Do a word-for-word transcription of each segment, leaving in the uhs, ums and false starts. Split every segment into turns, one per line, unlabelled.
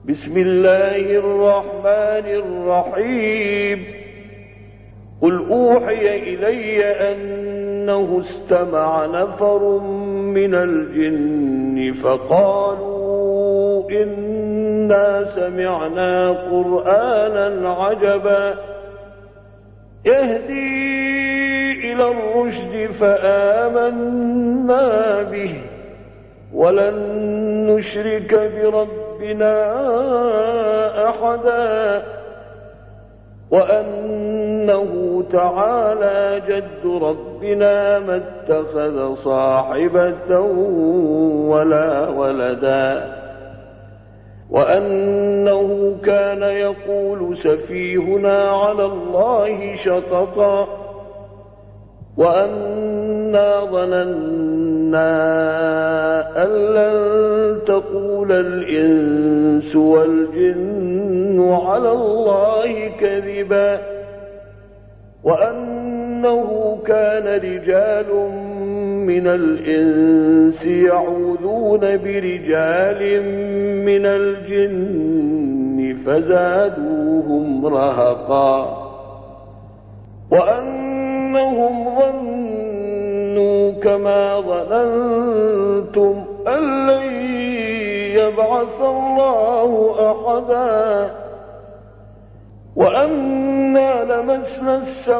بسم الله الرحمن الرحيم قل أوحي إلي أنه استمع نفر من الجن فقالوا إنا سمعنا قرآنا عجبا يهدي إلى الرشد فآمنا به ولن نشرك بربنا أحدا وأنه تعالى جد ربنا ما اتخذ صاحبة ولا ولدا وأنه كان يقول سفيهنا على الله شططا وأنا ظننا أن لن تقول الإنس والجن على الله كذبا وأنه كان رجال من الإنس يعوذون برجال من الجن فزادوهم رهقا وأنهم ظنوا كما ظننتم أن لن يبعث الله أحدا وأنا لمسنا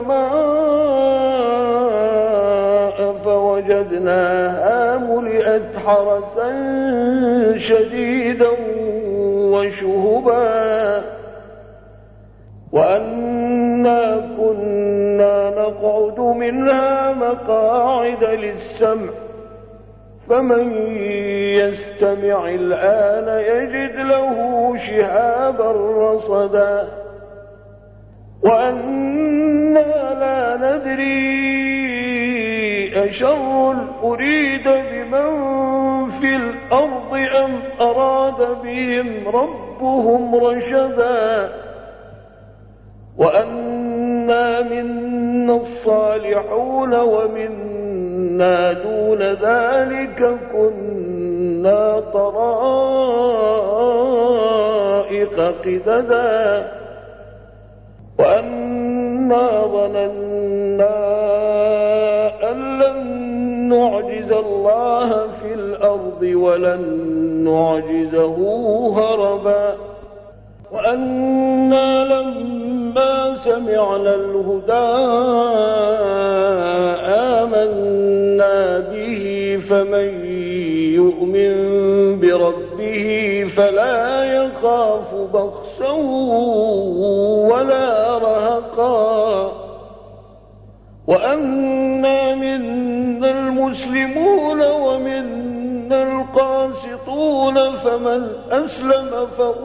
السماء فوجدناها ملئت حرسا شديدا وشهبا وأنا كنا نقعد منها مقاعد للسمع فمن يستمع الآن يجد له شهابا رصدا وأنا لا ندري أشر أريد بمن في الأرض أم أراد بهم ربهم رشدا وأنا منا الصالحون ومنا دون ذلك كنا طرائق قددا وأنا ظننا أن لن نعجز الله في الأرض ولن نعجزه هربا وأنا لما سمعنا الهدى آمنا به فمن يؤمن بربه فلا يخاف بخسا ولا رهقا وأنا منا المسلمون ومنا القاسطون فمن أسلم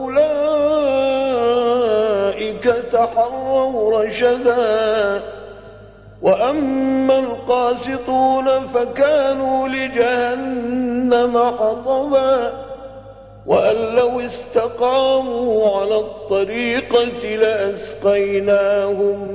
فأولئك تحروا رشدا وأما القاسطون فكانوا لجهنم حطبا وأن لو استقاموا على الطريقة لأسقيناهم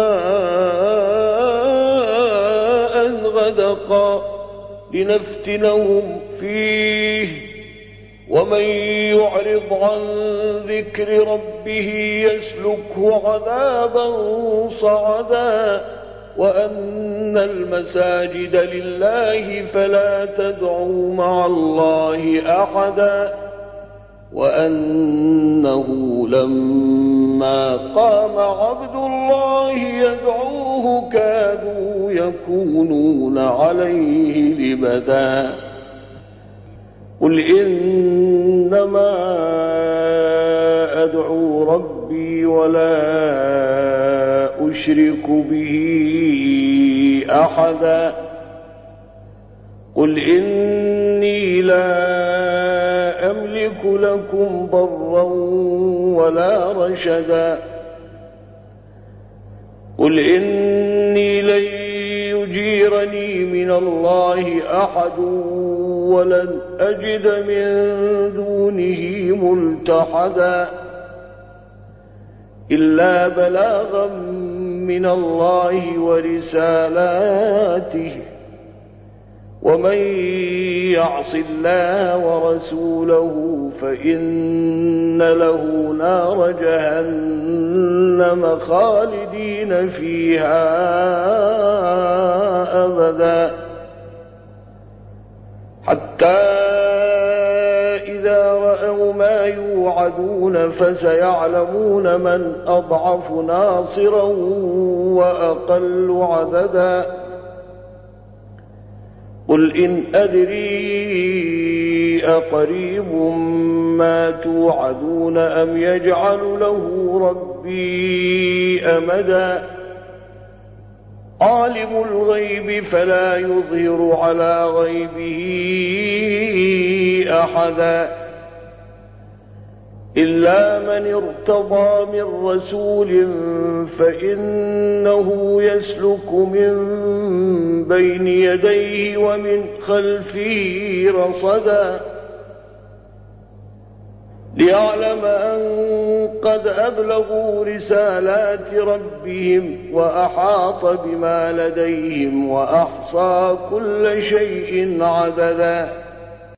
ماء غدقا لنفتنهم فيه ومن يعرض عن ذكر ربه يسلكه عذابا صعدا وأن المساجد لله فلا تدعوا مع الله أحدا وأنه لما قام عبد الله يدعوه كادوا يكونون عليه لبدا قل إنما أدعو ربي ولا أشرك به أحدا قل إني لا أملك لكم ضرا ولا رشدا قل إني لن يجيرني من الله أحد ولن أجد من دونه ملتحدا إلا بلاغا من الله ورسالاته ومن يعص الله ورسوله فإن له نار جهنم خالدين فيها أبدا حتى إذا رأوا ما يوعدون فسيعلمون من أضعف ناصرا وأقل عددا قل إن أدري أقريب ما توعدون أم يجعل له ربي أمدا عالم الغيب فلا يظهر على غيبه أحدا إلا من ارتضى من رسول فإنه يسلك من بين يديه ومن خلفه رصدا ليعلم أن قد أبلغوا رسالات ربهم وأحاط بما لديهم وأحصى كل شيء عددا